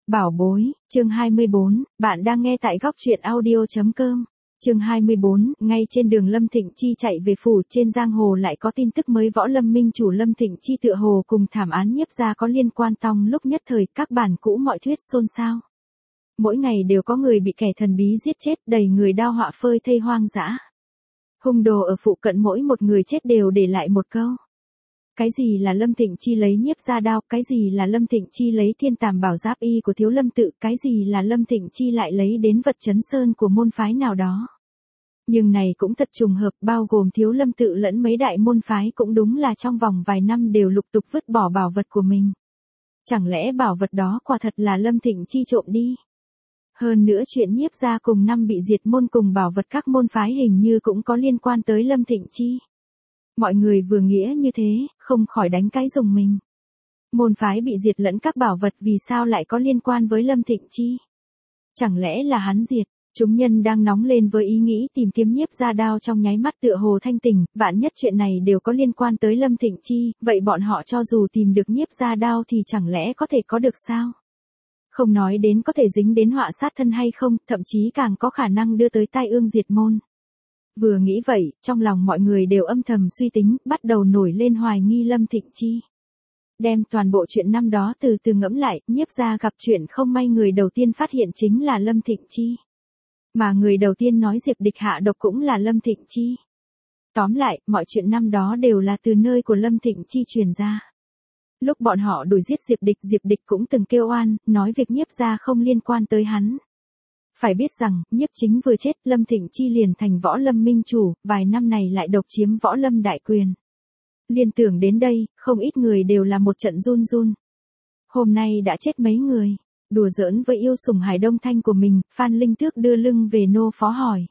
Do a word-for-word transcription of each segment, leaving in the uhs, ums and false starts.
Bảo bối, chương hai mươi bốn, bạn đang nghe tại góc truyện audio chấm com. Chương hai mươi bốn, ngay trên đường Lâm Thịnh Chi chạy về phủ, trên giang hồ lại có tin tức mới, võ lâm minh chủ Lâm Thịnh Chi tựa hồ cùng thảm án Nhiếp gia có liên quan, tòng lúc nhất thời các bản cũ mọi thuyết xôn xao. Mỗi ngày đều có người bị kẻ thần bí giết chết, đầy người đao họa phơi thây hoang dã. Hung đồ ở phụ cận mỗi một người chết đều để lại một câu. Cái gì là Lâm Thịnh Chi lấy Nhiếp gia đao, cái gì là Lâm Thịnh Chi lấy thiên tàm bảo giáp y của Thiếu Lâm tự, cái gì là Lâm Thịnh Chi lại lấy đến vật chấn sơn của môn phái nào đó. Nhưng này cũng thật trùng hợp, bao gồm Thiếu Lâm tự lẫn mấy đại môn phái cũng đúng là trong vòng vài năm đều lục tục vứt bỏ bảo vật của mình. Chẳng lẽ bảo vật đó quả thật là Lâm Thịnh Chi trộm đi? Hơn nữa chuyện Nhiếp gia cùng năm bị diệt môn cùng bảo vật các môn phái hình như cũng có liên quan tới Lâm Thịnh Chi. Mọi người vừa nghĩa như thế, không khỏi đánh cái rùng mình. Môn phái bị diệt lẫn các bảo vật vì sao lại có liên quan với Lâm Thịnh Chi? Chẳng lẽ là hắn diệt? Chúng nhân đang nóng lên với ý nghĩ tìm kiếm Nhiếp gia đao, trong nháy mắt tựa hồ thanh tỉnh, vạn nhất chuyện này đều có liên quan tới Lâm Thịnh Chi, vậy bọn họ cho dù tìm được Nhiếp gia đao thì chẳng lẽ có thể có được sao? Không nói đến có thể dính đến họa sát thân hay không, thậm chí càng có khả năng đưa tới tai ương diệt môn. Vừa nghĩ vậy, trong lòng mọi người đều âm thầm suy tính, bắt đầu nổi lên hoài nghi Lâm Thịnh Chi. Đem toàn bộ chuyện năm đó từ từ ngẫm lại, Nhiếp gia gặp chuyện không may, người đầu tiên phát hiện chính là Lâm Thịnh Chi. Mà người đầu tiên nói Diệp Địch hạ độc cũng là Lâm Thịnh Chi. Tóm lại, mọi chuyện năm đó đều là từ nơi của Lâm Thịnh Chi truyền ra. Lúc bọn họ đuổi giết Diệp Địch, Diệp Địch cũng từng kêu oan, nói việc Nhiếp gia không liên quan tới hắn. Phải biết rằng, Nhiếp Chính vừa chết, Lâm Thịnh Chi liền thành võ lâm minh chủ, vài năm này lại độc chiếm võ lâm đại quyền. Liên tưởng đến đây, không ít người đều là một trận run run. Hôm nay đã chết mấy người, đùa giỡn với yêu sủng Hải Đông Thanh của mình, Phan Linh Tước đưa lưng về nô phó hỏi.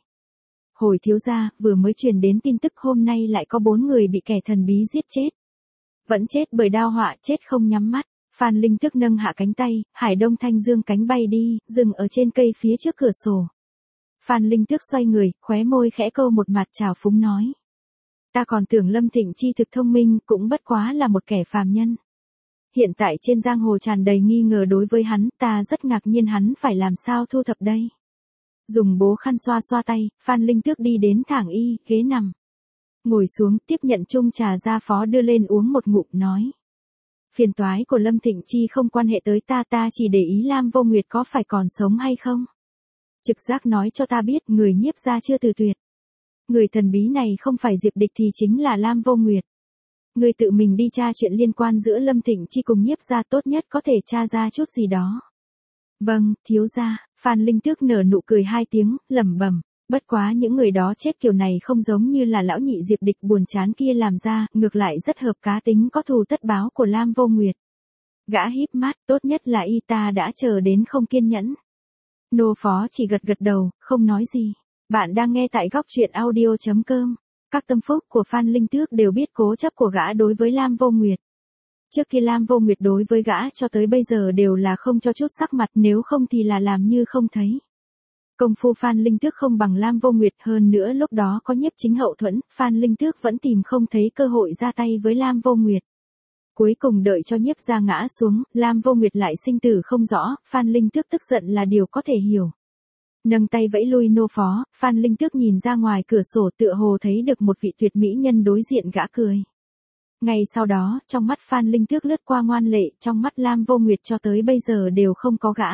Hồi thiếu gia, vừa mới truyền đến tin tức hôm nay lại có bốn người bị kẻ thần bí giết chết. Vẫn chết bởi đao họa, chết không nhắm mắt. Phan Linh Tước nâng hạ cánh tay, Hải Đông Thanh dương cánh bay đi, dừng ở trên cây phía trước cửa sổ. Phan Linh Tước xoay người, khóe môi khẽ câu một mặt trào phúng nói. Ta còn tưởng Lâm Thịnh Chi thực thông minh, cũng bất quá là một kẻ phàm nhân. Hiện tại trên giang hồ tràn đầy nghi ngờ đối với hắn, ta rất ngạc nhiên hắn phải làm sao thu thập đây. Dùng bố khăn xoa xoa tay, Phan Linh Tước đi đến thẳng y, ghế nằm. Ngồi xuống, tiếp nhận chung trà gia phó đưa lên uống một ngụm, nói. Phiền toái của Lâm Thịnh Chi không quan hệ tới ta, ta chỉ để ý Lam Vô Nguyệt có phải còn sống hay không. Trực giác nói cho ta biết người Nhiếp gia chưa từ tuyệt. Người thần bí này không phải Diệp Địch thì chính là Lam Vô Nguyệt. Người tự mình đi tra chuyện liên quan giữa Lâm Thịnh Chi cùng Nhiếp gia, tốt nhất có thể tra ra chút gì đó. Vâng, thiếu gia. Phan Linh Tước nở nụ cười hai tiếng, lẩm bẩm. Bất quá những người đó chết kiểu này không giống như là lão nhị Diệp Địch buồn chán kia làm ra, ngược lại rất hợp cá tính có thù tất báo của Lam Vô Nguyệt. Gã híp mắt, tốt nhất là y ta đã chờ đến không kiên nhẫn. Nô phó chỉ gật gật đầu, không nói gì. Bạn đang nghe tại góc truyện audio chấm com. Các tâm phúc của Phan Linh Tước đều biết cố chấp của gã đối với Lam Vô Nguyệt. Trước khi Lam Vô Nguyệt đối với gã cho tới bây giờ đều là không cho chút sắc mặt, nếu không thì là làm như không thấy. Công phu Phan Linh Tước không bằng Lam Vô Nguyệt, hơn nữa lúc đó có Nhiếp Chính hậu thuẫn, Phan Linh Tước vẫn tìm không thấy cơ hội ra tay với Lam Vô Nguyệt. Cuối cùng đợi cho Nhiếp gia ngã xuống, Lam Vô Nguyệt lại sinh tử không rõ, Phan Linh Tước tức giận là điều có thể hiểu. Nâng tay vẫy lui nô phó, Phan Linh Tước nhìn ra ngoài cửa sổ, tựa hồ thấy được một vị tuyệt mỹ nhân đối diện gã cười. Ngay sau đó, trong mắt Phan Linh Tước lướt qua ngoan lệ, trong mắt Lam Vô Nguyệt cho tới bây giờ đều không có gã.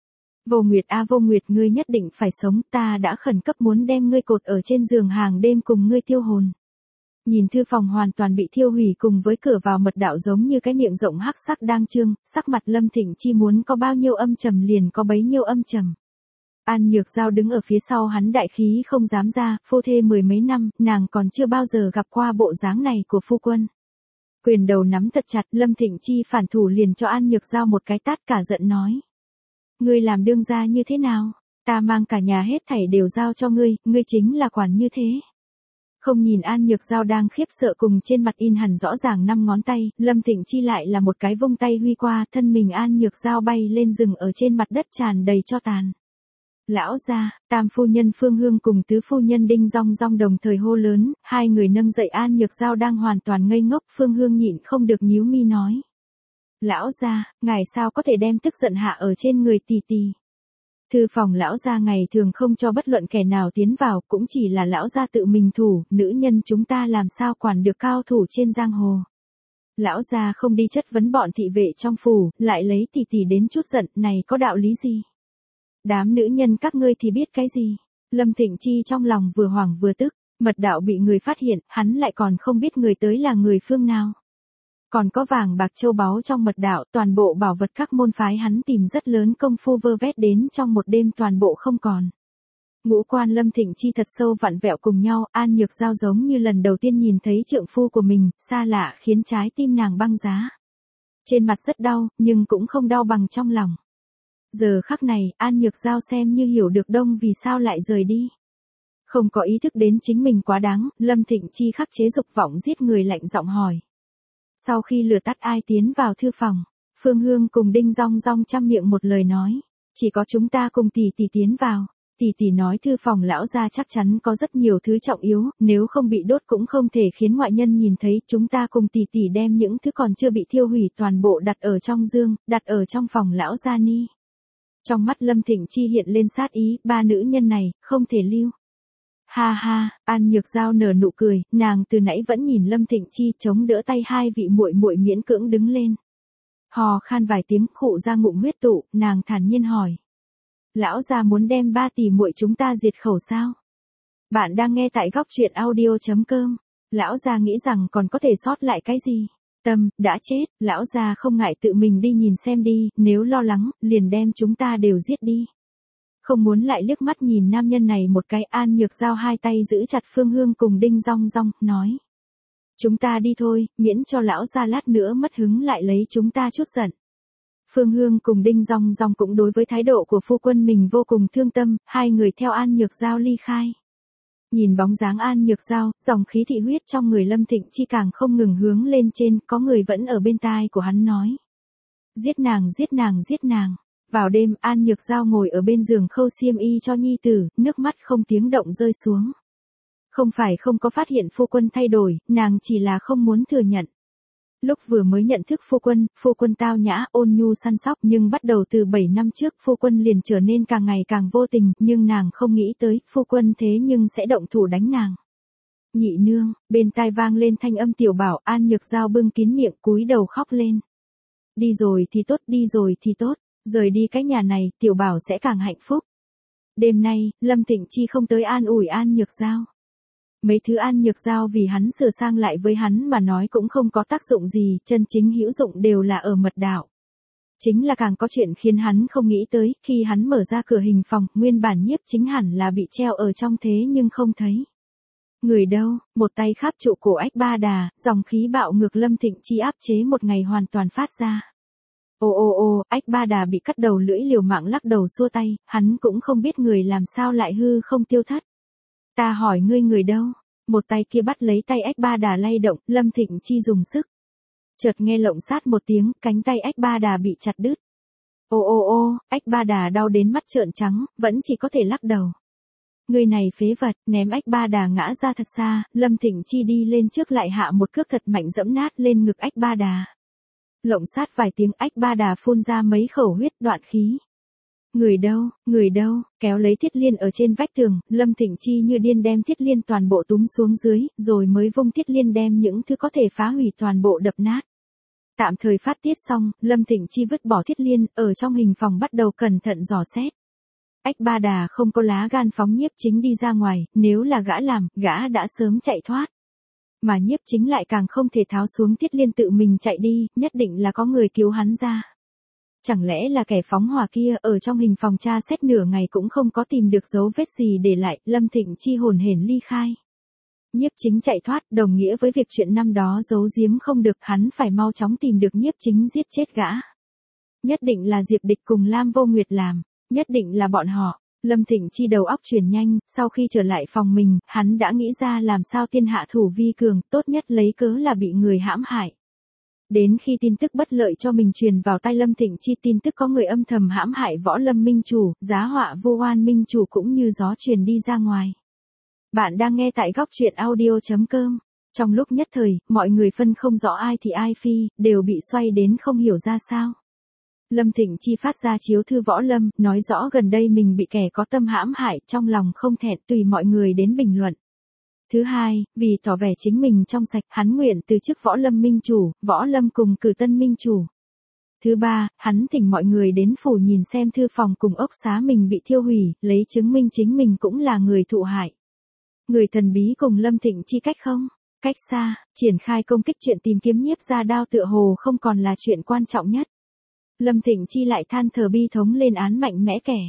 Vô Nguyệt a Vô Nguyệt, ngươi nhất định phải sống, ta đã khẩn cấp muốn đem ngươi cột ở trên giường hàng đêm cùng ngươi tiêu hồn. Nhìn thư phòng hoàn toàn bị thiêu hủy cùng với cửa vào mật đạo giống như cái miệng rộng hắc sắc đang trương, sắc mặt Lâm Thịnh Chi muốn có bao nhiêu âm trầm liền có bấy nhiêu âm trầm. An Nhược Giao đứng ở phía sau hắn đại khí không dám ra, phu thê mười mấy năm, nàng còn chưa bao giờ gặp qua bộ dáng này của phu quân. Quyền đầu nắm thật chặt, Lâm Thịnh Chi phản thủ liền cho An Nhược Giao một cái tát, cả giận nói. Ngươi làm đương gia như thế nào? Ta mang cả nhà hết thảy đều giao cho ngươi, ngươi chính là quản như thế. Không nhìn An Nhược Giao đang khiếp sợ cùng trên mặt in hẳn rõ ràng năm ngón tay, Lâm Thịnh Chi lại là một cái vung tay huy qua, thân mình An Nhược Giao bay lên rừng ở trên mặt đất tràn đầy tro tàn. Lão gia, tam phu nhân Phương Hương cùng tứ phu nhân Đinh Rong Rong đồng thời hô lớn, hai người nâng dậy An Nhược Giao đang hoàn toàn ngây ngốc, Phương Hương nhịn không được nhíu mi nói. Lão gia, ngài sao có thể đem tức giận hạ ở trên người tỷ tỷ? Thư phòng lão gia ngày thường không cho bất luận kẻ nào tiến vào, cũng chỉ là lão gia tự mình thủ, nữ nhân chúng ta làm sao quản được cao thủ trên giang hồ. Lão gia không đi chất vấn bọn thị vệ trong phủ, lại lấy tỷ tỷ đến chút giận, này có đạo lý gì? Đám nữ nhân các ngươi thì biết cái gì? Lâm Thịnh Chi trong lòng vừa hoảng vừa tức, mật đạo bị người phát hiện, hắn lại còn không biết người tới là người phương nào. Còn có vàng bạc châu báu trong mật đạo, toàn bộ bảo vật các môn phái hắn tìm rất lớn công phu vơ vét đến trong một đêm toàn bộ không còn. Ngũ quan Lâm Thịnh Chi thật sâu vặn vẹo cùng nhau, An Nhược Giao giống như lần đầu tiên nhìn thấy trượng phu của mình, xa lạ khiến trái tim nàng băng giá. Trên mặt rất đau, nhưng cũng không đau bằng trong lòng. Giờ khắc này, An Nhược Giao xem như hiểu được Đông vì sao lại rời đi. Không có ý thức đến chính mình quá đáng, Lâm Thịnh Chi khắc chế dục vọng giết người lạnh giọng hỏi. Sau khi lửa tắt ai tiến vào thư phòng, Phương Hương cùng Đinh Rong Rong chăm miệng một lời nói, chỉ có chúng ta cùng tỷ tỷ tiến vào. Tỷ tỷ nói thư phòng lão gia chắc chắn có rất nhiều thứ trọng yếu, nếu không bị đốt cũng không thể khiến ngoại nhân nhìn thấy, chúng ta cùng tỷ tỷ đem những thứ còn chưa bị thiêu hủy toàn bộ đặt ở trong dương, đặt ở trong phòng lão gia ni. Trong mắt Lâm Thịnh Chi hiện lên sát ý, ba nữ nhân này, không thể lưu. Ha ha, An Nhược Giao nở nụ cười, nàng từ nãy vẫn nhìn Lâm Thịnh Chi chống đỡ tay hai vị muội muội miễn cưỡng đứng lên. Hò khan vài tiếng khụ ra ngụm huyết tụ, nàng thản nhiên hỏi. Lão gia muốn đem ba tỷ muội chúng ta diệt khẩu sao? Bạn đang nghe tại góc truyện audio chấm com. Lão gia nghĩ rằng còn có thể sót lại cái gì? Tâm, đã chết, lão gia không ngại tự mình đi nhìn xem đi, nếu lo lắng, liền đem chúng ta đều giết đi. Không muốn lại liếc mắt nhìn nam nhân này một cái. An Nhược Giao hai tay giữ chặt Phương Hương cùng Đinh Rong Rong, nói. Chúng ta đi thôi, miễn cho lão gia lát nữa mất hứng lại lấy chúng ta chút giận. Phương Hương cùng Đinh Rong Rong cũng đối với thái độ của phu quân mình vô cùng thương tâm, hai người theo An Nhược Giao ly khai. Nhìn bóng dáng An Nhược Giao, dòng khí thị huyết trong người Lâm Thịnh Chi càng không ngừng hướng lên trên, có người vẫn ở bên tai của hắn nói. Giết nàng, giết nàng, giết nàng. Vào đêm, An Nhược Giao ngồi ở bên giường khâu xiêm y cho nhi tử, nước mắt không tiếng động rơi xuống. Không phải không có phát hiện phu quân thay đổi, nàng chỉ là không muốn thừa nhận. Lúc vừa mới nhận thức phu quân, phu quân tao nhã, ôn nhu săn sóc, nhưng bắt đầu từ bảy năm trước phu quân liền trở nên càng ngày càng vô tình, nhưng nàng không nghĩ tới, phu quân thế nhưng sẽ động thủ đánh nàng. Nhị nương, bên tai vang lên thanh âm tiểu bảo, An Nhược Giao bưng kín miệng cúi đầu khóc lên. Đi rồi thì tốt, đi rồi thì tốt, rời đi cái nhà này, tiểu bảo sẽ càng hạnh phúc. Đêm nay, Lâm Thịnh Chi không tới an ủi An Nhược Giao. Mấy thứ An Nhược Giao vì hắn sửa sang lại với hắn mà nói cũng không có tác dụng gì, chân chính hữu dụng đều là ở mật đạo. Chính là càng có chuyện khiến hắn không nghĩ tới, khi hắn mở ra cửa hình phòng, nguyên bản Nhiếp Chính hẳn là bị treo ở trong thế nhưng không thấy. Người đâu, một tay kháp trụ cổ Ách Ba Đà, dòng khí bạo ngược Lâm Thịnh Chi áp chế một ngày hoàn toàn phát ra. Ô ô ô, Ách Ba Đà bị cắt đầu lưỡi liều mạng lắc đầu xua tay, hắn cũng không biết người làm sao lại hư không tiêu thất. Ta hỏi ngươi người đâu? Một tay kia bắt lấy tay Ách Ba Đà lay động, Lâm Thịnh Chi dùng sức. Chợt nghe lộng sát một tiếng, cánh tay Ách Ba Đà bị chặt đứt. Ô ô ô, Ách Ba Đà đau đến mắt trợn trắng, vẫn chỉ có thể lắc đầu. Người này phế vật, ném Ách Ba Đà ngã ra thật xa, Lâm Thịnh Chi đi lên trước lại hạ một cước thật mạnh dẫm nát lên ngực Ách Ba Đà. Lộng sát vài tiếng, Ách Ba Đà phun ra mấy khẩu huyết, đoạn khí. Người đâu, người đâu, kéo lấy Thiết Liên ở trên vách tường, Lâm Thịnh Chi như điên đem Thiết Liên toàn bộ túm xuống dưới, rồi mới vung Thiết Liên đem những thứ có thể phá hủy toàn bộ đập nát. Tạm thời phát tiết xong, Lâm Thịnh Chi vứt bỏ Thiết Liên, ở trong hình phòng bắt đầu cẩn thận dò xét. Ách Ba Đà không có lá gan phóng Nhiếp Chính đi ra ngoài, nếu là gã làm, gã đã sớm chạy thoát. Mà Nhiếp Chính lại càng không thể tháo xuống Thiết Liên tự mình chạy đi, nhất định là có người cứu hắn ra. Chẳng lẽ là kẻ phóng hỏa kia ở trong hình phòng tra xét nửa ngày cũng không có tìm được dấu vết gì để lại, Lâm Thịnh Chi hồn hển ly khai. Nhiếp Chính chạy thoát đồng nghĩa với việc chuyện năm đó giấu giếm không được, hắn phải mau chóng tìm được Nhiếp Chính giết chết gã. Nhất định là Diệp Địch cùng Lam Vô Nguyệt làm, nhất định là bọn họ. Lâm Thịnh Chi đầu óc chuyển nhanh, sau khi trở lại phòng mình, hắn đã nghĩ ra làm sao tiên hạ thủ vi cường, tốt nhất lấy cớ là bị người hãm hại. Đến khi tin tức bất lợi cho mình truyền vào tai Lâm Thịnh Chi, tin tức có người âm thầm hãm hại Võ Lâm Minh Chủ, giá họa Vu Oan Minh Chủ cũng như gió truyền đi ra ngoài. Bạn đang nghe tại góc truyện audio chấm com. Trong lúc nhất thời, mọi người phân không rõ ai thì ai phi, đều bị xoay đến không hiểu ra sao. Lâm Thịnh Chi phát ra chiếu thư Võ Lâm, nói rõ gần đây mình bị kẻ có tâm hãm hại, trong lòng không thẹn, tùy mọi người đến bình luận. Thứ hai, vì tỏ vẻ chính mình trong sạch, hắn nguyện từ chức Võ Lâm minh chủ, Võ Lâm cùng cử tân minh chủ. Thứ ba, hắn thỉnh mọi người đến phủ nhìn xem thư phòng cùng ốc xá mình bị thiêu hủy, lấy chứng minh chính mình cũng là người thụ hại. Người thần bí cùng Lâm Thịnh Chi cách không? Cách xa, triển khai công kích chuyện tìm kiếm Nhiếp Gia Đao tựa hồ không còn là chuyện quan trọng nhất. Lâm Thịnh Chi lại than thở bi thống lên án mạnh mẽ kẻ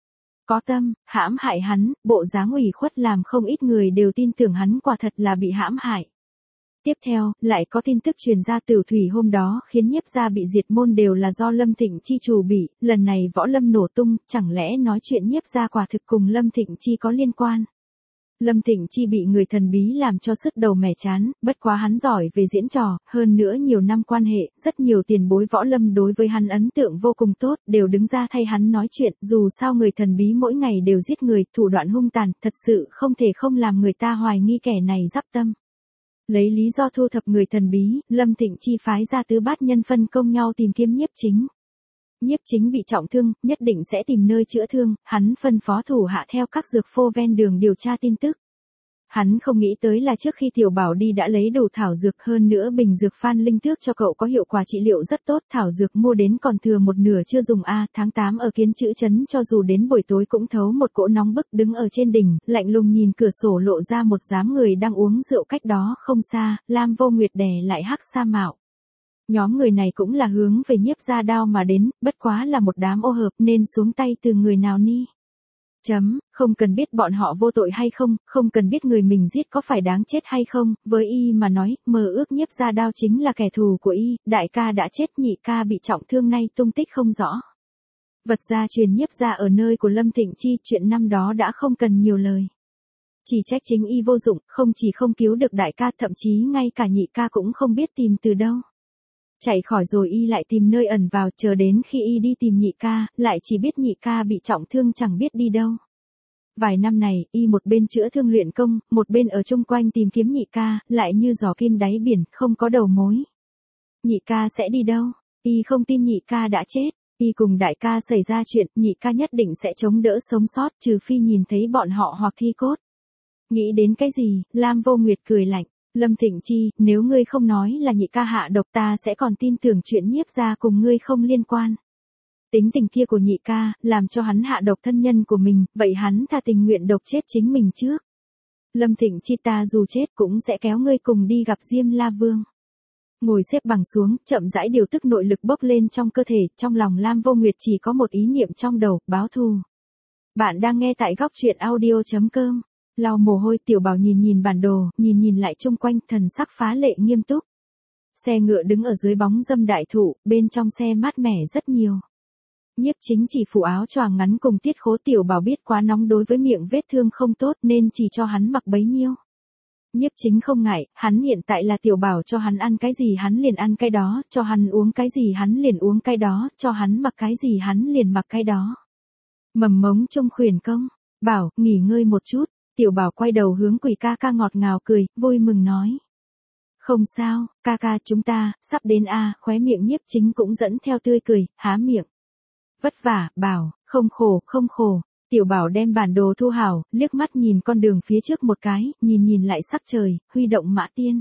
có tâm, hãm hại hắn, bộ dáng ủy khuất làm không ít người đều tin tưởng hắn quả thật là bị hãm hại. Tiếp theo, lại có tin tức truyền ra Tử Thủy hôm đó khiến Nhiếp gia bị diệt môn đều là do Lâm Thịnh Chi chủ bị, lần này Võ Lâm nổ tung, chẳng lẽ nói chuyện Nhiếp gia quả thực cùng Lâm Thịnh Chi có liên quan. Lâm Thịnh Chi bị người thần bí làm cho sứt đầu mẻ chán, bất quá hắn giỏi về diễn trò, hơn nữa nhiều năm quan hệ, rất nhiều tiền bối Võ Lâm đối với hắn ấn tượng vô cùng tốt, đều đứng ra thay hắn nói chuyện, dù sao người thần bí mỗi ngày đều giết người, thủ đoạn hung tàn, thật sự không thể không làm người ta hoài nghi kẻ này giáp tâm. Lấy lý do thu thập người thần bí, Lâm Thịnh Chi phái ra tứ bát nhân phân công nhau tìm kiếm Nhiếp Chính. Nhiếp Chính bị trọng thương, nhất định sẽ tìm nơi chữa thương, hắn phân phó thủ hạ theo các dược phô ven đường điều tra tin tức. Hắn không nghĩ tới là trước khi Tiểu Bảo đi đã lấy đủ thảo dược, hơn nữa bình dược Phan Linh Tước cho cậu có hiệu quả trị liệu rất tốt, thảo dược mua đến còn thừa một nửa chưa dùng a, tháng tám ở Kiến Chữ trấn cho dù đến buổi tối cũng thấu một cỗ nóng bức, đứng ở trên đỉnh, lạnh lùng nhìn cửa sổ lộ ra một dáng người đang uống rượu cách đó không xa, Lam Vô Nguyệt đè lại Hắc Sa Mạo. Nhóm người này cũng là hướng về Nhiếp Gia Đao mà đến, bất quá là một đám ô hợp nên xuống tay từ người nào ni. Chấm, không cần biết bọn họ vô tội hay không, không cần biết người mình giết có phải đáng chết hay không, với y mà nói, mơ ước Nhiếp Gia Đao chính là kẻ thù của y, đại ca đã chết, nhị ca bị trọng thương nay tung tích không rõ. Vật gia truyền Nhiếp Gia ở nơi của Lâm Thịnh Chi, chuyện năm đó đã không cần nhiều lời. Chỉ trách chính y vô dụng, không chỉ không cứu được đại ca, thậm chí ngay cả nhị ca cũng không biết tìm từ đâu. Chạy khỏi rồi y lại tìm nơi ẩn vào, chờ đến khi y đi tìm nhị ca, lại chỉ biết nhị ca bị trọng thương chẳng biết đi đâu. Vài năm này, y một bên chữa thương luyện công, một bên ở chung quanh tìm kiếm nhị ca, lại như giò kim đáy biển, không có đầu mối. Nhị ca sẽ đi đâu? Y không tin nhị ca đã chết. Y cùng đại ca xảy ra chuyện, nhị ca nhất định sẽ chống đỡ sống sót, trừ phi nhìn thấy bọn họ hoặc thi cốt. Nghĩ đến cái gì, Lam Vô Nguyệt cười lạnh. Lâm Thịnh Chi, nếu ngươi không nói là nhị ca hạ độc ta sẽ còn tin tưởng chuyện Nhiếp gia cùng ngươi không liên quan. Tính tình kia của nhị ca, làm cho hắn hạ độc thân nhân của mình, vậy hắn thà tình nguyện độc chết chính mình trước. Lâm Thịnh Chi, ta dù chết cũng sẽ kéo ngươi cùng đi gặp Diêm La Vương. Ngồi xếp bằng xuống, chậm rãi điều tức nội lực bốc lên trong cơ thể, trong lòng Lam Vô Nguyệt chỉ có một ý niệm trong đầu, báo thù. Bạn đang nghe tại góc truyện audio chấm com. Lau mồ hôi, Tiểu Bảo nhìn nhìn bản đồ, nhìn nhìn lại chung quanh, thần sắc phá lệ nghiêm túc. Xe ngựa đứng ở dưới bóng râm đại thụ, bên trong xe mát mẻ rất nhiều. Nhiếp Chính chỉ phủ áo choàng ngắn cùng tiết khố, Tiểu Bảo biết quá nóng đối với miệng vết thương không tốt nên chỉ cho hắn mặc bấy nhiêu. Nhiếp Chính không ngại, hắn hiện tại là Tiểu Bảo, cho hắn ăn cái gì hắn liền ăn cái đó, cho hắn uống cái gì hắn liền uống cái đó, cho hắn mặc cái gì hắn liền mặc cái đó. Mầm mống trung khuyển công, Bảo, nghỉ ngơi một chút. Tiểu Bảo quay đầu hướng Quỷ ca ca ngọt ngào cười, vui mừng nói. Không sao, ca ca chúng ta, sắp đến a, à, khóe miệng Nhiếp Chính cũng dẫn theo tươi cười, há miệng. Vất vả, Bảo, không khổ, không khổ. Tiểu Bảo đem bản đồ thu hảo, liếc mắt nhìn con đường phía trước một cái, nhìn nhìn lại sắc trời, huy động mã tiên.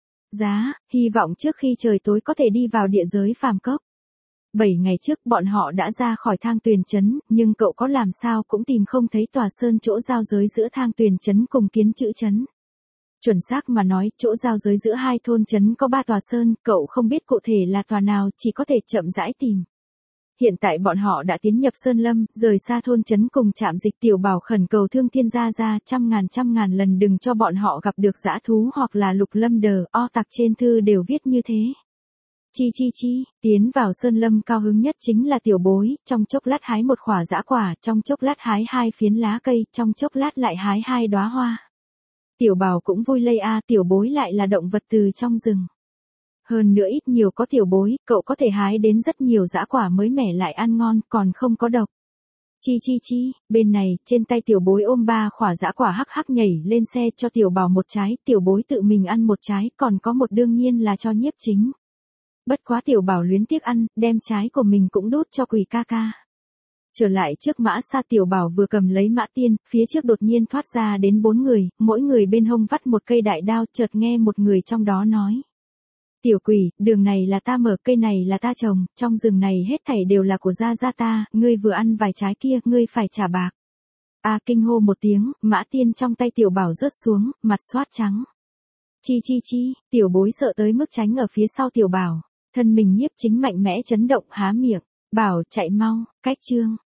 Giá, hy vọng trước khi trời tối có thể đi vào địa giới phàm cốc. Bảy ngày trước bọn họ đã ra khỏi Thang Tuyền trấn, nhưng cậu có làm sao cũng tìm không thấy tòa sơn chỗ giao giới giữa Thang Tuyền trấn cùng Kiến Chữ trấn. Chuẩn xác mà nói, chỗ giao giới giữa hai thôn trấn có ba tòa sơn, cậu không biết cụ thể là tòa nào, chỉ có thể chậm rãi tìm. Hiện tại bọn họ đã tiến nhập Sơn Lâm, rời xa thôn trấn cùng trạm dịch. Tiểu Bảo khẩn cầu Thương Thiên gia gia trăm ngàn trăm ngàn lần đừng cho bọn họ gặp được dã thú hoặc là Lục Lâm đờ, o tặc trên thư đều viết như thế. Chi chi chi, tiến vào Sơn Lâm cao hứng nhất chính là Tiểu Bối, trong chốc lát hái một khỏa dã quả, trong chốc lát hái hai phiến lá cây, trong chốc lát lại hái hai đóa hoa. Tiểu Bảo cũng vui lây a, Tiểu Bối lại là động vật từ trong rừng. Hơn nữa ít nhiều có Tiểu Bối, cậu có thể hái đến rất nhiều dã quả mới mẻ lại ăn ngon, còn không có độc. Chi chi chi, bên này, trên tay tiểu bối ôm ba khỏa dã quả hắc hắc nhảy lên xe cho tiểu bảo một trái, tiểu bối tự mình ăn một trái, còn có một đương nhiên là cho Nhiếp Chính. Bất quá tiểu bảo luyến tiếc ăn, đem trái của mình cũng đút cho Quỳ ca ca. Trở lại trước Mã Sa, tiểu bảo vừa cầm lấy Mã Tiên, phía trước đột nhiên thoát ra đến bốn người, mỗi người bên hông vắt một cây đại đao, chợt nghe một người trong đó nói. Tiểu Quỷ, đường này là ta mở, cây này là ta trồng, trong rừng này hết thảy đều là của gia gia ta, ngươi vừa ăn vài trái kia, ngươi phải trả bạc. A kinh hô một tiếng, Mã Tiên trong tay tiểu bảo rớt xuống, mặt xoát trắng. Chi chi chi, tiểu bối sợ tới mức tránh ở phía sau tiểu bảo, thân mình Nhiếp Chính mạnh mẽ chấn động há miệng, bảo chạy mau, cách chương.